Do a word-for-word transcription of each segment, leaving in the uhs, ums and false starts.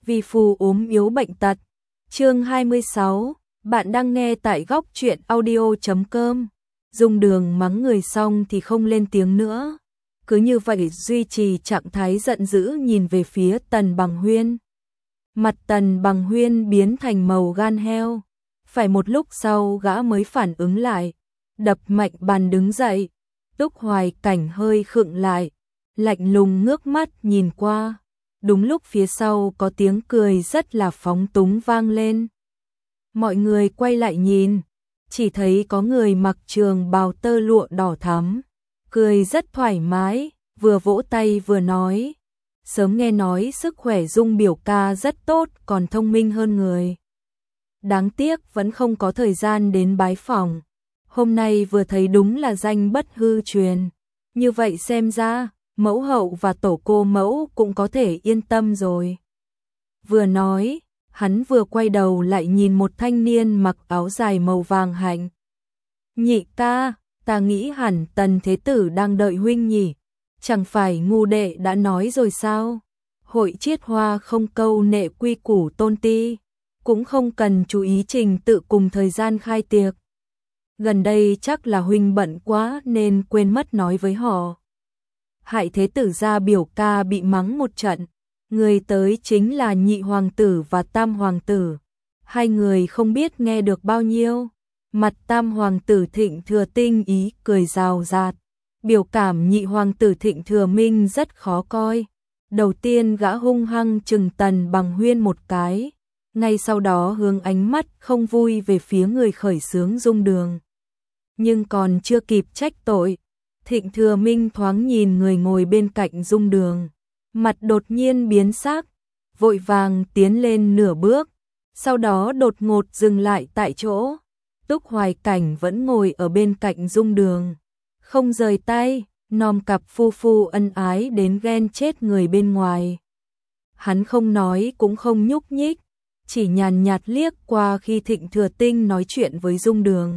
vì phù ốm yếu bệnh tật. Chương hai mươi sáu, bạn đang nghe tại góc truyện audio chấm com. Dung Đường mắng người xong thì không lên tiếng nữa, cứ như vậy duy trì trạng thái giận dữ nhìn về phía Tần Bằng Huyên. Mặt Tần Bằng Huyên biến thành màu gan heo, phải một lúc sau gã mới phản ứng lại, đập mạnh bàn đứng dậy. Túc Hoài Cảnh hơi khựng lại, lạnh lùng ngước mắt nhìn qua. Đúng lúc phía sau có tiếng cười rất là phóng túng vang lên. Mọi người quay lại nhìn, chỉ thấy có người mặc trường bào tơ lụa đỏ thắm, cười rất thoải mái, vừa vỗ tay vừa nói: sớm nghe nói sức khỏe Dung biểu ca rất tốt, còn thông minh hơn người. Đáng tiếc vẫn không có thời gian đến bái phỏng. Hôm nay vừa thấy đúng là danh bất hư truyền. Như vậy xem ra, mẫu hậu và tổ cô mẫu cũng có thể yên tâm rồi. Vừa nói, hắn vừa quay đầu lại nhìn một thanh niên mặc áo dài màu vàng hạnh. Nhị ca, ta nghĩ hẳn Tần Thế Tử đang đợi huynh nhỉ. Chẳng phải ngu đệ đã nói rồi sao? Hội chiết hoa không câu nệ quy củ tôn ti, cũng không cần chú ý trình tự cùng thời gian khai tiệc. Gần đây chắc là huynh bận quá nên quên mất nói với họ. Hại Thế Tử gia biểu ca bị mắng một trận, người tới chính là nhị hoàng tử và tam hoàng tử. Hai người không biết nghe được bao nhiêu. Mặt tam hoàng tử Thịnh Thừa Tinh ý cười rào rạt, biểu cảm nhị hoàng tử Thịnh Thừa Minh rất khó coi. Đầu tiên gã hung hăng trừng Tần Bằng Huyên một cái, ngay sau đó hướng ánh mắt không vui về phía người khởi xướng Dung Đường. Nhưng còn chưa kịp trách tội, Thịnh Thừa Minh thoáng nhìn người ngồi bên cạnh Dung Đường, mặt đột nhiên biến sắc, vội vàng tiến lên nửa bước, sau đó đột ngột dừng lại tại chỗ. Túc Hoài Cảnh vẫn ngồi ở bên cạnh Dung Đường, không rời tay, nom cặp phu phu ân ái đến ghen chết người bên ngoài. Hắn không nói cũng không nhúc nhích, chỉ nhàn nhạt liếc qua khi Thịnh Thừa Tinh nói chuyện với Dung Đường.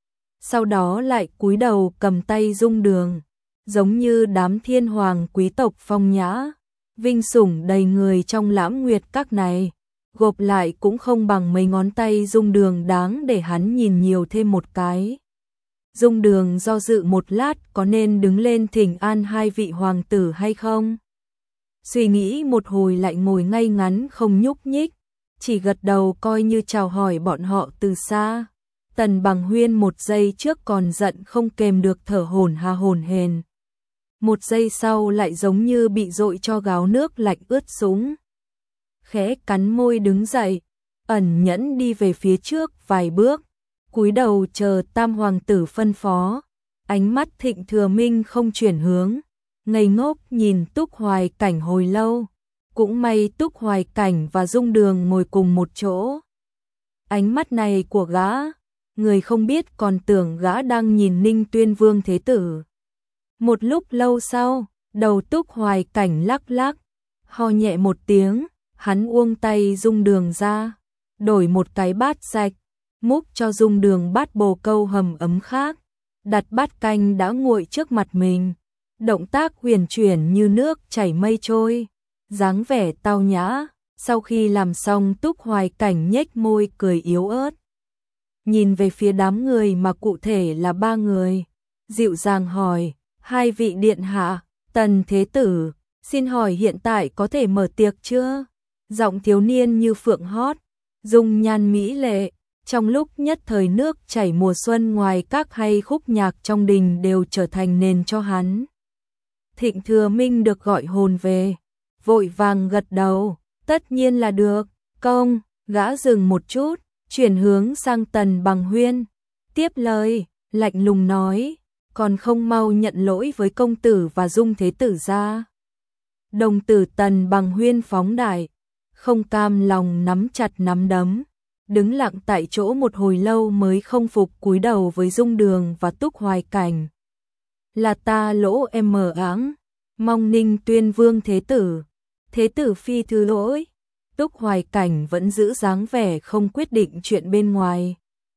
Sau đó lại cúi đầu cầm tay Dung Đường, giống như đám thiên hoàng quý tộc phong nhã, vinh sủng đầy người trong Lãm Nguyệt Các này, gộp lại cũng không bằng mấy ngón tay Dung Đường đáng để hắn nhìn nhiều thêm một cái. Dung Đường do dự một lát có nên đứng lên thỉnh an hai vị hoàng tử hay không. Suy nghĩ một hồi lại ngồi ngay ngắn không nhúc nhích, chỉ gật đầu coi như chào hỏi bọn họ từ xa. Tần Bằng Huyên một giây trước còn giận không kềm được thở hổn hà hổn hển, một giây sau lại giống như bị dội cho gáo nước lạnh ướt sũng. Khẽ cắn môi đứng dậy, ẩn nhẫn đi về phía trước vài bước, cúi đầu chờ tam hoàng tử phân phó. Ánh mắt Thịnh Thừa Minh không chuyển hướng, ngây ngốc nhìn Túc Hoài Cảnh hồi lâu. Cũng may Túc Hoài Cảnh và Dung Đường ngồi cùng một chỗ. Ánh mắt này của gã, người không biết còn tưởng gã đang nhìn Ninh Tuyên Vương Thế Tử. Một lúc lâu sau, đầu Túc Hoài Cảnh lắc lắc, ho nhẹ một tiếng, hắn buông tay Dung Đường ra, đổi một cái bát sạch, múc cho Dung Đường bát bồ câu hầm ấm khác, đặt bát canh đã nguội trước mặt mình. Động tác huyền chuyển như nước chảy mây trôi, dáng vẻ tao nhã. Sau khi làm xong, Túc Hoài Cảnh nhếch môi cười yếu ớt, nhìn về phía đám người mà cụ thể là ba người, dịu dàng hỏi: hai vị điện hạ, Tần Thế Tử, xin hỏi hiện tại có thể mở tiệc chưa? Giọng thiếu niên như phượng hót, dung nhan mỹ lệ, trong lúc nhất thời nước chảy mùa xuân ngoài các hay khúc nhạc trong đình đều trở thành nền cho hắn. Thịnh Thừa Minh được gọi hồn về, vội vàng gật đầu, tất nhiên là được. Công, gã dừng một chút, chuyển hướng sang Tần Bằng Huyên, tiếp lời, lạnh lùng nói: còn không mau nhận lỗi với công tử và Dung Thế Tử gia. Đồng tử Tần Bằng Huyên phóng đại, không cam lòng nắm chặt nắm đấm, đứng lặng tại chỗ một hồi lâu mới không phục cúi đầu với Dung Đường và Túc Hoài Cảnh. Là ta lỗ em mờ áng, mong Ninh Tuyên Vương Thế Tử, Thế Tử phi thứ lỗi. Túc Hoài Cảnh vẫn giữ dáng vẻ không quyết định chuyện bên ngoài,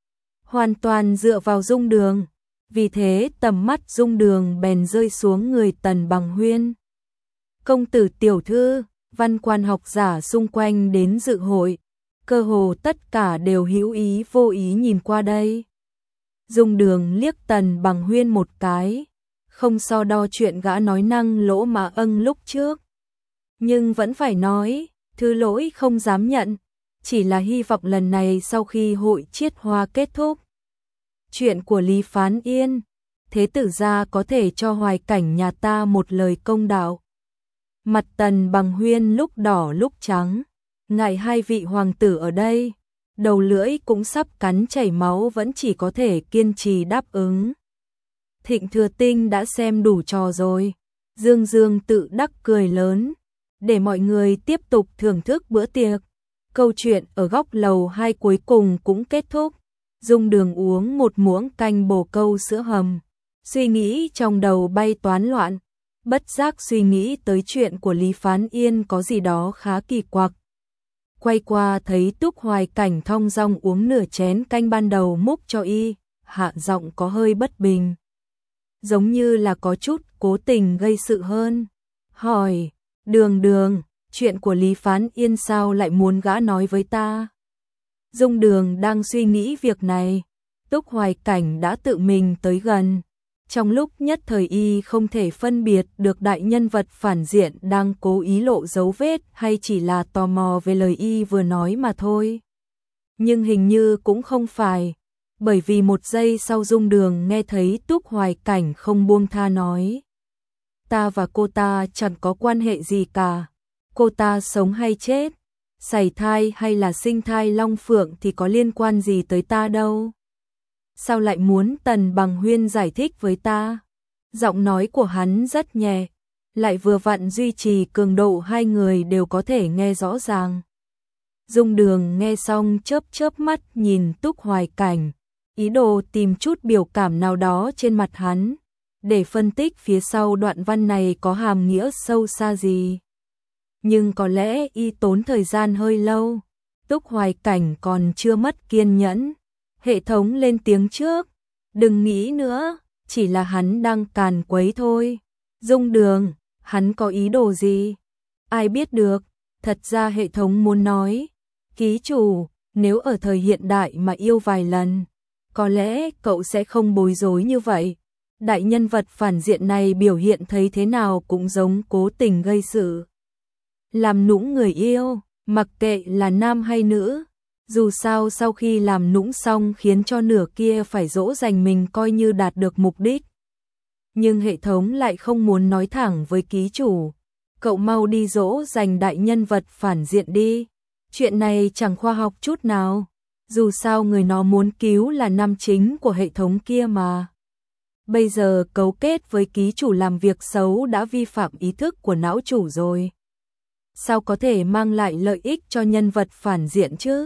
hoàn toàn dựa vào Dung Đường, vì thế tầm mắt Dung Đường bèn rơi xuống người Tần Bằng Huyên. Công tử tiểu thư, văn quan học giả xung quanh đến dự hội, cơ hồ tất cả đều hữu ý vô ý nhìn qua đây. Dung Đường liếc Tần Bằng Huyên một cái, không so đo chuyện gã nói năng lỗ mà âng lúc trước. Nhưng vẫn phải nói, thứ lỗi không dám nhận, chỉ là hy vọng lần này sau khi hội chiết hoa kết thúc. Chuyện của Lý Phán Yên, thế tử gia có thể cho Hoài Cảnh nhà ta một lời công đạo. Mặt Tần Bằng Huyên lúc đỏ lúc trắng, ngại hai vị hoàng tử ở đây, đầu lưỡi cũng sắp cắn chảy máu vẫn chỉ có thể kiên trì đáp ứng. Thịnh Thừa Tinh đã xem đủ trò rồi, Dương Dương tự đắc cười lớn, để mọi người tiếp tục thưởng thức bữa tiệc. Câu chuyện ở góc lầu hai cuối cùng cũng kết thúc. Dung Đường uống một muỗng canh bồ câu sữa hầm, suy nghĩ trong đầu bay toán loạn, bất giác suy nghĩ tới chuyện của Lý Phán Yên có gì đó khá kỳ quặc. Quay qua thấy Túc Hoài Cảnh thong dong uống nửa chén canh ban đầu múc cho y, hạ giọng có hơi bất bình, giống như là có chút cố tình gây sự hơn. Hỏi, Đường Đường, chuyện của Lý Phán Yên sao lại muốn gã nói với ta? Dung Đường đang suy nghĩ việc này, Túc Hoài Cảnh đã tự mình tới gần. Trong lúc nhất thời y không thể phân biệt được đại nhân vật phản diện đang cố ý lộ dấu vết hay chỉ là tò mò về lời y vừa nói mà thôi. Nhưng hình như cũng không phải, bởi vì một giây sau Dung Đường nghe thấy Túc Hoài Cảnh không buông tha nói. Ta và cô ta chẳng có quan hệ gì cả, cô ta sống hay chết, sảy thai hay là sinh thai long phượng thì có liên quan gì tới ta đâu. Sao lại muốn Tần Bằng Huyên giải thích với ta? Giọng nói của hắn rất nhẹ, lại vừa vặn duy trì cường độ hai người đều có thể nghe rõ ràng. Dung Đường nghe xong chớp chớp mắt nhìn Túc Hoài Cảnh, ý đồ tìm chút biểu cảm nào đó trên mặt hắn, để phân tích phía sau đoạn văn này có hàm nghĩa sâu xa gì. Nhưng có lẽ y tốn thời gian hơi lâu, Túc Hoài Cảnh còn chưa mất kiên nhẫn. Hệ thống lên tiếng trước, đừng nghĩ nữa, chỉ là hắn đang càn quấy thôi. Dung Đường, hắn có ý đồ gì? Ai biết được, thật ra hệ thống muốn nói, ký chủ, nếu ở thời hiện đại mà yêu vài lần, có lẽ cậu sẽ không bối rối như vậy. Đại nhân vật phản diện này biểu hiện thấy thế nào cũng giống cố tình gây sự, làm nũng người yêu, mặc kệ là nam hay nữ. Dù sao sau khi làm nũng xong khiến cho nửa kia phải dỗ dành mình coi như đạt được mục đích. Nhưng hệ thống lại không muốn nói thẳng với ký chủ. Cậu mau đi dỗ dành đại nhân vật phản diện đi. Chuyện này chẳng khoa học chút nào. Dù sao người nó muốn cứu là nam chính của hệ thống kia mà. Bây giờ cấu kết với ký chủ làm việc xấu đã vi phạm ý thức của não chủ rồi. Sao có thể mang lại lợi ích cho nhân vật phản diện chứ?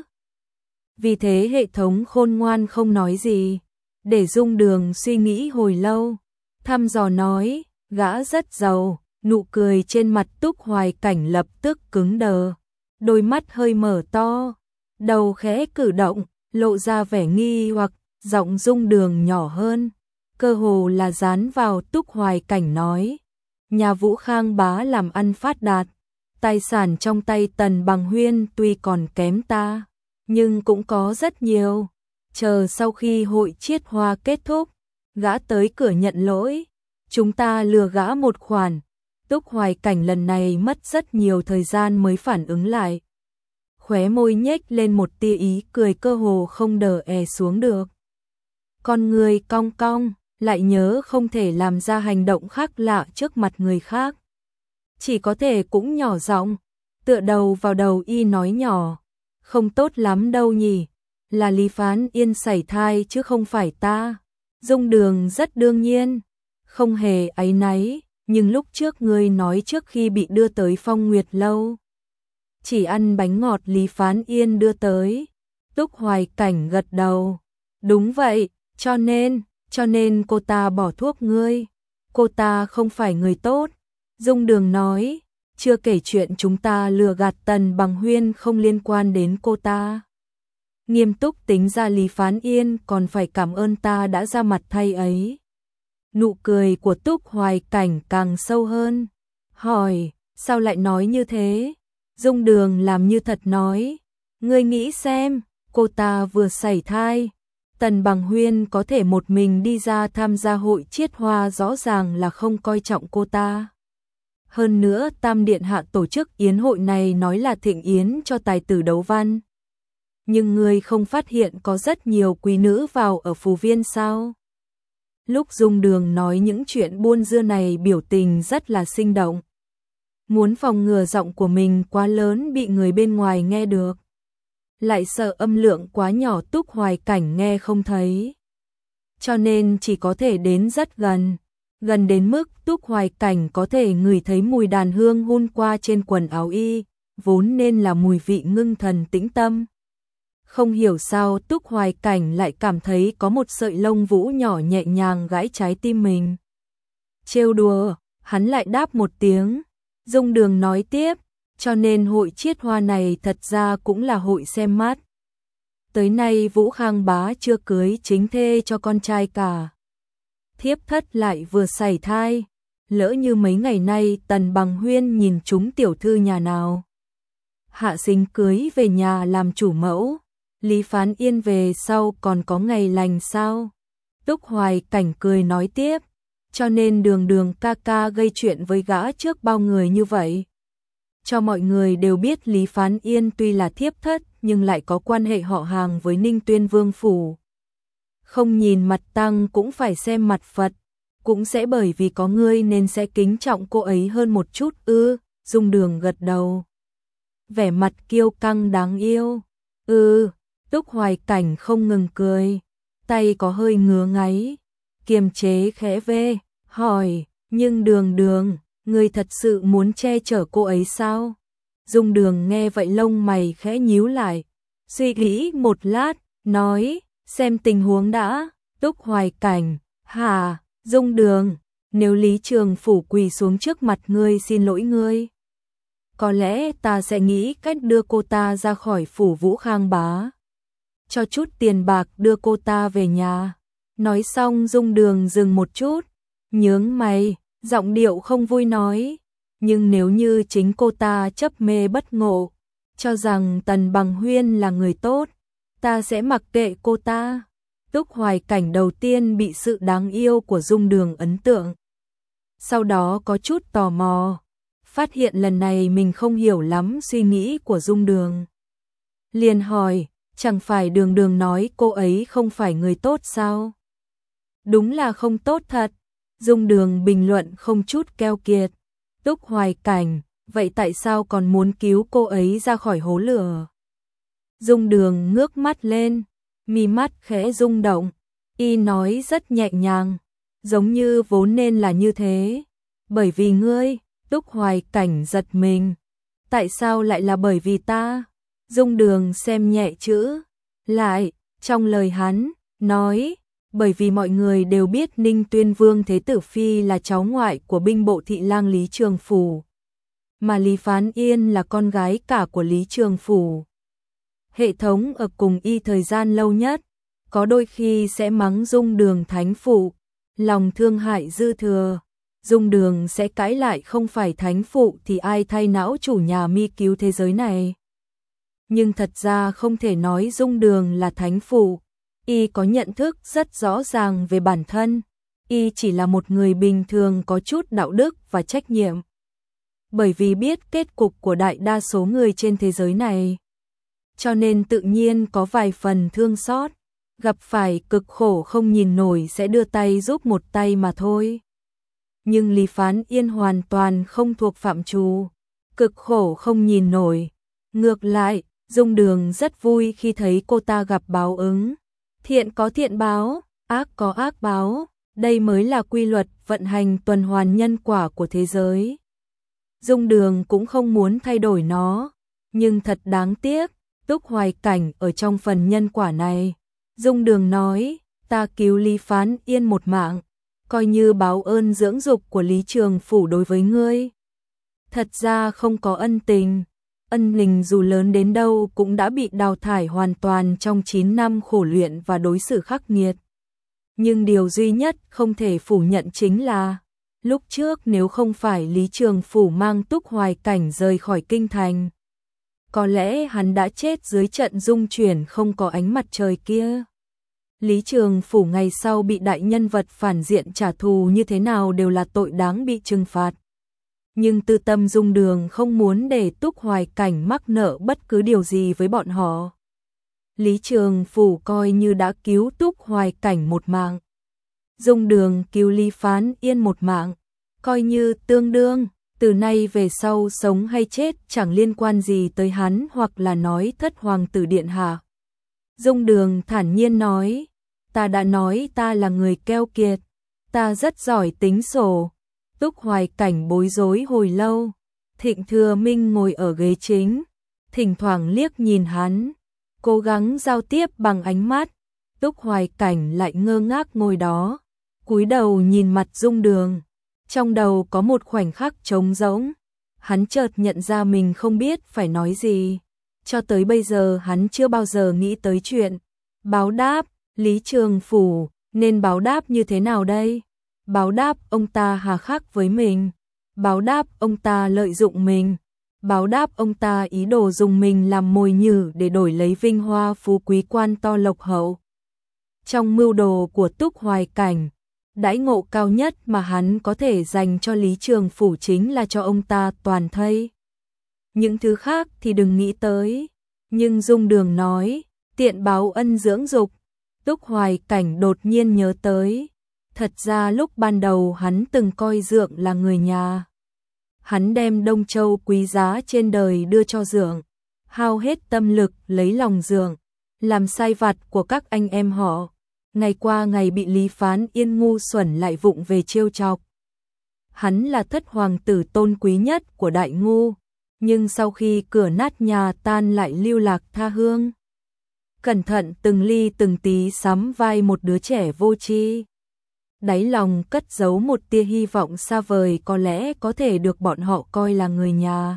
Vì thế hệ thống khôn ngoan không nói gì, để Dung Đường suy nghĩ hồi lâu, thăm dò nói, gã rất giàu, nụ cười trên mặt Túc Hoài Cảnh lập tức cứng đờ, đôi mắt hơi mở to, đầu khẽ cử động, lộ ra vẻ nghi hoặc, giọng Dung Đường nhỏ hơn, cơ hồ là dán vào Túc Hoài Cảnh nói, nhà Vũ Khang bá làm ăn phát đạt, tài sản trong tay Tần Bằng Huyên tuy còn kém ta, nhưng cũng có rất nhiều. Chờ sau khi hội chiết hoa kết thúc, gã tới cửa nhận lỗi, chúng ta lừa gã một khoản. Túc Hoài Cảnh lần này mất rất nhiều thời gian mới phản ứng lại. Khóe môi nhếch lên một tia ý cười cơ hồ không đờ è xuống được. Con người cong cong, lại nhớ không thể làm ra hành động khác lạ trước mặt người khác. Chỉ có thể cũng nhỏ giọng, tựa đầu vào đầu y nói nhỏ. Không tốt lắm đâu nhỉ, là Lý Phán Yên sảy thai chứ không phải ta. Dung Đường rất đương nhiên, không hề áy náy, nhưng lúc trước ngươi nói trước khi bị đưa tới Phong Nguyệt Lâu, chỉ ăn bánh ngọt Lý Phán Yên đưa tới. Túc Hoài Cảnh gật đầu, đúng vậy, cho nên, cho nên cô ta bỏ thuốc ngươi, cô ta không phải người tốt. Dung Đường nói, chưa kể chuyện chúng ta lừa gạt Tần Bằng Huyên không liên quan đến cô ta. Nghiêm túc tính ra Lý Phán Yên còn phải cảm ơn ta đã ra mặt thay ấy. Nụ cười của Túc Hoài Cảnh càng sâu hơn, hỏi, Sao lại nói như thế? Dung Đường làm như thật nói. Ngươi nghĩ xem, cô ta vừa sảy thai. Tần Bằng Huyên có thể một mình đi ra tham gia hội chiết hoa rõ ràng là không coi trọng cô ta. Hơn nữa Tam Điện Hạ tổ chức yến hội này nói là thịnh yến cho tài tử đấu văn. Nhưng ngươi không phát hiện có rất nhiều quý nữ vào ở phù viên sao? Lúc Dung Đường nói những chuyện buôn dưa này biểu tình rất là sinh động. Muốn phòng ngừa giọng của mình quá lớn bị người bên ngoài nghe được. Lại sợ âm lượng quá nhỏ Túc Hoài Cảnh nghe không thấy. Cho nên chỉ có thể đến rất gần. Gần đến mức Túc Hoài Cảnh có thể ngửi thấy mùi đàn hương hun qua trên quần áo y, vốn nên là mùi vị ngưng thần tĩnh tâm. Không hiểu sao Túc Hoài Cảnh lại cảm thấy có một sợi lông vũ nhỏ nhẹ nhàng gãi trái tim mình. Trêu đùa, hắn lại đáp một tiếng. Dung Đường nói tiếp, cho nên hội chiết hoa này thật ra cũng là hội xem mắt. Tới nay Vũ Khang Bá chưa cưới chính thê cho con trai cả. Thiếp thất lại vừa sảy thai, lỡ như mấy ngày nay Tần Bằng Huyên nhìn chúng tiểu thư nhà nào. Hạ sinh cưới về nhà làm chủ mẫu, Lý Phán Yên về sau còn có ngày lành sao? Túc Hoài Cảnh cười nói tiếp, cho nên Đường Đường ca ca gây chuyện với gã trước bao người như vậy. Cho mọi người đều biết Lý Phán Yên tuy là thiếp thất nhưng lại có quan hệ họ hàng với Ninh Tuyên Vương phủ. Không nhìn mặt tăng cũng phải xem mặt Phật, cũng sẽ bởi vì có ngươi nên sẽ kính trọng cô ấy hơn một chút ư. Dung Đường gật đầu, vẻ mặt kiêu căng đáng yêu. Ừ, Túc Hoài Cảnh không ngừng cười, tay có hơi ngứa ngáy, kiềm chế khẽ vê, hỏi, nhưng Đường Đường, ngươi thật sự muốn che chở cô ấy sao? Dung Đường nghe vậy lông mày khẽ nhíu lại, suy nghĩ một lát, nói, xem tình huống đã. Túc Hoài Cảnh, hả? Dung Đường, nếu Lý Trường Phủ quỳ xuống trước mặt ngươi xin lỗi ngươi, có lẽ ta sẽ nghĩ cách đưa cô ta ra khỏi phủ Vũ Khang Bá, cho chút tiền bạc đưa cô ta về nhà. Nói xong Dung Đường dừng một chút, nhướng mày, giọng điệu không vui nói, nhưng nếu như chính cô ta chấp mê bất ngộ, cho rằng Tần Bằng Huyên là người tốt, ta sẽ mặc kệ cô ta. Túc Hoài Cảnh đầu tiên bị sự đáng yêu của Dung Đường ấn tượng, sau đó có chút tò mò, phát hiện lần này mình không hiểu lắm suy nghĩ của Dung Đường. Liền hỏi, chẳng phải Đường Đường nói cô ấy không phải người tốt sao? Đúng là không tốt thật. Dung Đường bình luận không chút keo kiệt. Túc Hoài Cảnh, vậy tại sao còn muốn cứu cô ấy ra khỏi hố lửa? Dung Đường ngước mắt lên, mi mắt khẽ rung động, y nói rất nhẹ nhàng, giống như vốn nên là như thế. Bởi vì ngươi. Túc Hoài Cảnh giật mình. Tại sao lại là bởi vì ta? Dung Đường xem nhẹ chữ lại, trong lời hắn, nói, bởi vì mọi người đều biết Ninh Tuyên Vương Thế Tử Phi là cháu ngoại của binh bộ thị lang Lý Trường Phủ, mà Lý Phán Yên là con gái cả của Lý Trường Phủ. Hệ thống ở cùng y thời gian lâu nhất, có đôi khi sẽ mắng Dung Đường thánh phụ, lòng thương hại dư thừa. Dung Đường sẽ cãi lại, không phải thánh phụ thì ai thay não chủ nhà mi cứu thế giới này. Nhưng thật ra không thể nói Dung Đường là thánh phụ, y có nhận thức rất rõ ràng về bản thân, y chỉ là một người bình thường có chút đạo đức và trách nhiệm. Bởi vì biết kết cục của đại đa số người trên thế giới này, cho nên tự nhiên có vài phần thương xót, gặp phải cực khổ không nhìn nổi sẽ đưa tay giúp một tay mà thôi. Nhưng Lý Phán Yên hoàn toàn không thuộc phạm trù cực khổ không nhìn nổi. Ngược lại, Dung Đường rất vui khi thấy cô ta gặp báo ứng. Thiện có thiện báo, ác có ác báo, đây mới là quy luật vận hành tuần hoàn nhân quả của thế giới. Dung Đường cũng không muốn thay đổi nó, nhưng thật đáng tiếc, Túc Hoài Cảnh ở trong phần nhân quả này. Dung Đường nói, ta cứu Lý Phán Yên một mạng, coi như báo ơn dưỡng dục của Lý Trường Phủ đối với ngươi. Thật ra không có ân tình, ân tình dù lớn đến đâu cũng đã bị đào thải hoàn toàn trong chín năm khổ luyện và đối xử khắc nghiệt. Nhưng điều duy nhất không thể phủ nhận chính là Lúc trước nếu không phải Lý Trường Phủ mang Túc Hoài Cảnh rời khỏi kinh thành, có lẽ hắn đã chết dưới trận dung chuyển không có ánh mặt trời kia. Lý Trường Phủ ngày sau bị đại nhân vật phản diện trả thù như thế nào đều là tội đáng bị trừng phạt. Nhưng tư tâm Dung Đường không muốn để Túc Hoài Cảnh mắc nợ bất cứ điều gì với bọn họ. Lý Trường Phủ coi như đã cứu Túc Hoài Cảnh một mạng. Dung Đường cứu Lý Phán Yên một mạng, coi như tương đương, từ nay về sau sống hay chết chẳng liên quan gì tới hắn hoặc là nói thất hoàng tử điện hạ. Dung Đường thản nhiên nói, ta đã nói ta là người keo kiệt, ta rất giỏi tính sổ. Túc Hoài Cảnh bối rối hồi lâu, Thịnh Thừa Minh ngồi ở ghế chính, thỉnh thoảng liếc nhìn hắn, cố gắng giao tiếp bằng ánh mắt. Túc Hoài Cảnh lại ngơ ngác ngồi đó, cúi đầu nhìn mặt Dung Đường, trong đầu có một khoảnh khắc trống rỗng, hắn chợt nhận ra mình không biết phải nói gì, cho tới bây giờ hắn chưa bao giờ nghĩ tới chuyện báo đáp. Lý Trường Phủ nên báo đáp như thế nào đây? Báo đáp ông ta hà khắc với mình, báo đáp ông ta lợi dụng mình, báo đáp ông ta ý đồ dùng mình làm mồi nhử để đổi lấy vinh hoa phú quý quan to lộc hậu. Trong mưu đồ của Túc Hoài Cảnh, đãi ngộ cao nhất mà hắn có thể dành cho Lý Trường Phủ chính là cho ông ta toàn thây. Những thứ khác thì đừng nghĩ tới. Nhưng Dung Đường nói, tiện báo ân dưỡng dục. Túc Hoài Cảnh đột nhiên nhớ tới, thật ra lúc ban đầu hắn từng coi Dượng là người nhà. Hắn đem Đông Châu quý giá trên đời đưa cho Dượng, hao hết tâm lực lấy lòng Dượng, làm sai vặt của các anh em họ. Ngày qua ngày bị Lý Phán Yên ngu xuẩn lại vụng về trêu chọc. Hắn là thất hoàng tử tôn quý nhất của Đại Ngu, nhưng sau khi cửa nát nhà tan lại lưu lạc tha hương. Cẩn thận từng ly từng tí sắm vai một đứa trẻ vô tri. Đáy lòng cất giấu một tia hy vọng xa vời có lẽ có thể được bọn họ coi là người nhà.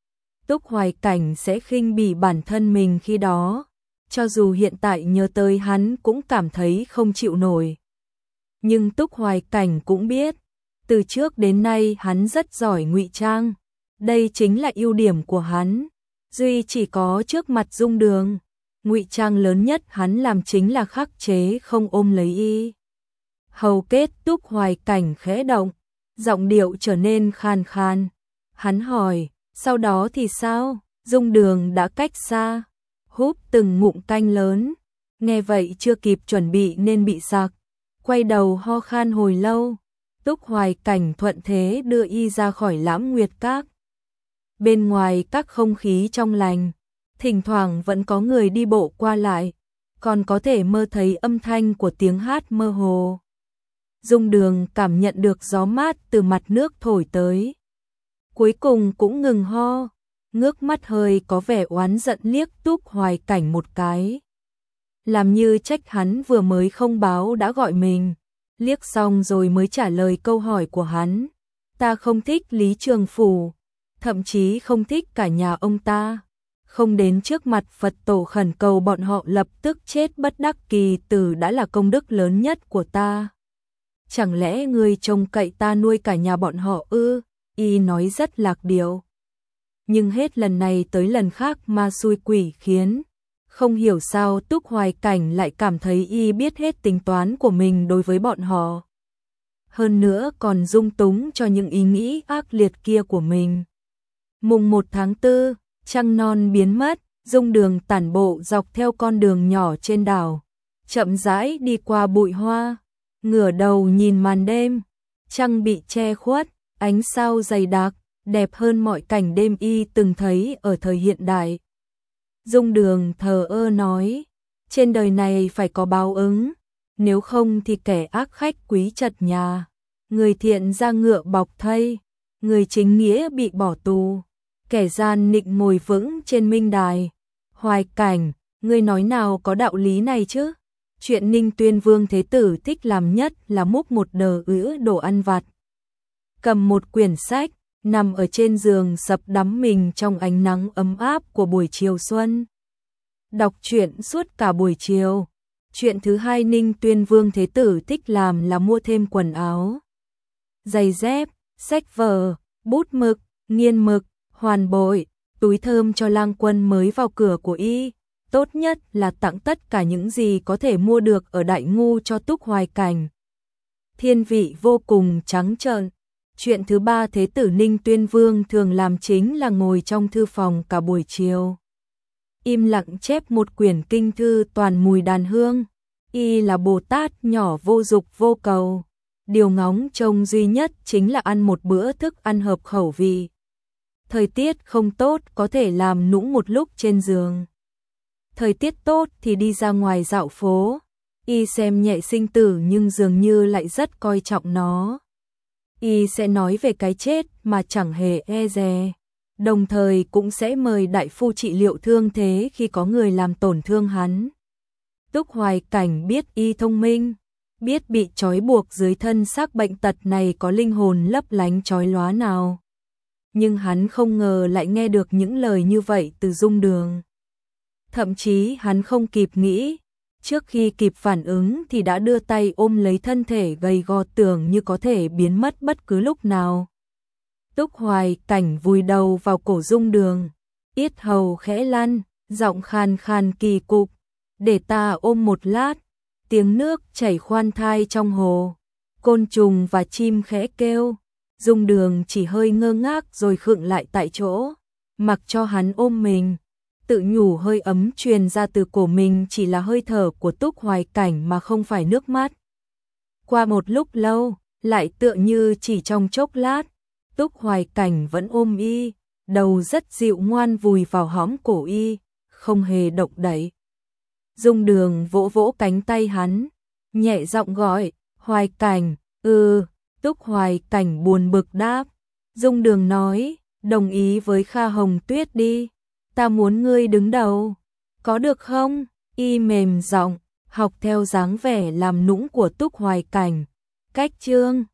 Túc Hoài Cảnh sẽ khinh bỉ bản thân mình khi đó, cho dù hiện tại nhớ tới hắn cũng cảm thấy không chịu nổi. Nhưng Túc Hoài Cảnh cũng biết, từ trước đến nay hắn rất giỏi ngụy trang, đây chính là ưu điểm của hắn, duy chỉ có trước mặt Dung Đường. Ngụy trang lớn nhất hắn làm chính là khắc chế không ôm lấy y. Hầu kết Túc Hoài Cảnh khẽ động, giọng điệu trở nên khàn khàn. Hắn hỏi, sau đó thì sao? Dung Đường đã cách xa, húp từng ngụm canh lớn, nghe vậy chưa kịp chuẩn bị nên bị sặc, quay đầu ho khan hồi lâu. Túc Hoài Cảnh thuận thế đưa y ra khỏi Lãm Nguyệt Các. Bên ngoài các không khí trong lành, thỉnh thoảng vẫn có người đi bộ qua lại, còn có thể mơ thấy âm thanh của tiếng hát mơ hồ. Dung Đường cảm nhận được gió mát từ mặt nước thổi tới. Cuối cùng cũng ngừng ho, ngước mắt hơi có vẻ oán giận liếc Túc Hoài Cảnh một cái. Làm như trách hắn vừa mới không báo đã gọi mình, liếc xong rồi mới trả lời câu hỏi của hắn. Ta không thích Lý Trường Phủ, thậm chí không thích cả nhà ông ta. Không đến trước mặt Phật tổ khẩn cầu bọn họ lập tức chết bất đắc kỳ tử đã là công đức lớn nhất của ta. Chẳng lẽ ngươi trông cậy ta nuôi cả nhà bọn họ ư? Y nói rất lạc điệu. Nhưng hết lần này tới lần khác ma xui quỷ khiến. Không hiểu sao Túc Hoài Cảnh lại cảm thấy y biết hết tính toán của mình đối với bọn họ. Hơn nữa còn dung túng cho những ý nghĩ ác liệt kia của mình. Mùng một tháng tư, trăng non biến mất, Dung Đường tản bộ dọc theo con đường nhỏ trên đảo, chậm rãi đi qua bụi hoa, ngửa đầu nhìn màn đêm, trăng bị che khuất, ánh sao dày đặc, đẹp hơn mọi cảnh đêm y từng thấy ở thời hiện đại. Dung Đường thờ ơ nói, trên đời này phải có báo ứng, nếu không thì kẻ ác khách quý chật nhà, người thiện ra ngựa bọc thây, người chính nghĩa bị bỏ tù, kẻ gian nịnh ngồi vững trên minh đài. Hoài Cảnh, ngươi nói nào có đạo lý này chứ? Chuyện Ninh Tuyên Vương Thế Tử thích làm nhất là múc một đờ ứa đồ ăn vặt. Cầm một quyển sách, nằm ở trên giường sập đắm mình trong ánh nắng ấm áp của buổi chiều xuân. Đọc truyện suốt cả buổi chiều. Chuyện thứ hai Ninh Tuyên Vương Thế Tử thích làm là mua thêm quần áo. giày dép, sách vở, bút mực, nghiên mực, hoàn bội, túi thơm cho lang quân mới vào cửa của y. Tốt nhất là tặng tất cả những gì có thể mua được ở Đại Ngu cho Túc Hoài Cảnh. Thiên vị vô cùng trắng trợn. Chuyện thứ ba Thế tử Ninh Tuyên Vương thường làm chính là ngồi trong thư phòng cả buổi chiều. Im lặng chép một quyển kinh thư toàn mùi đàn hương. Y là Bồ Tát nhỏ vô dục vô cầu. Điều ngóng trông duy nhất chính là ăn một bữa thức ăn hợp khẩu vị. Thời tiết không tốt có thể làm nũng một lúc trên giường. Thời tiết tốt thì đi ra ngoài dạo phố. Y xem nhẹ sinh tử nhưng dường như lại rất coi trọng nó. Y sẽ nói về cái chết mà chẳng hề e dè. Đồng thời cũng sẽ mời đại phu trị liệu thương thế khi có người làm tổn thương hắn. Túc Hoài Cảnh biết y thông minh, biết bị trói buộc dưới thân xác bệnh tật này có linh hồn lấp lánh chói lóa nào. Nhưng hắn không ngờ lại nghe được những lời như vậy từ Dung Đường. Thậm chí hắn không kịp nghĩ, trước khi kịp phản ứng thì đã đưa tay ôm lấy thân thể gầy gò tưởng như có thể biến mất bất cứ lúc nào. Túc Hoài Cảnh vùi đầu vào cổ Dung Đường, yết hầu khẽ lăn, giọng khàn khàn kỳ cục, để ta ôm một lát. Tiếng nước chảy khoan thai trong hồ, côn trùng và chim khẽ kêu. Dung Đường chỉ hơi ngơ ngác rồi khựng lại tại chỗ, mặc cho hắn ôm mình. Tự nhủ hơi ấm truyền ra từ cổ mình chỉ là hơi thở của Túc Hoài Cảnh mà không phải nước mắt. Qua một lúc lâu, lại tựa như chỉ trong chốc lát, Túc Hoài Cảnh vẫn ôm y, đầu rất dịu ngoan vùi vào hõm cổ y, không hề động đậy. Dung Đường vỗ vỗ cánh tay hắn, nhẹ giọng gọi, Hoài Cảnh, ừ, Túc Hoài Cảnh buồn bực đáp. Dung Đường nói, đồng ý với Kha Hồng Tuyết đi, ta muốn ngươi đứng đầu, có được không? Y mềm giọng, học theo dáng vẻ làm nũng của Túc Hoài Cảnh. Cách chương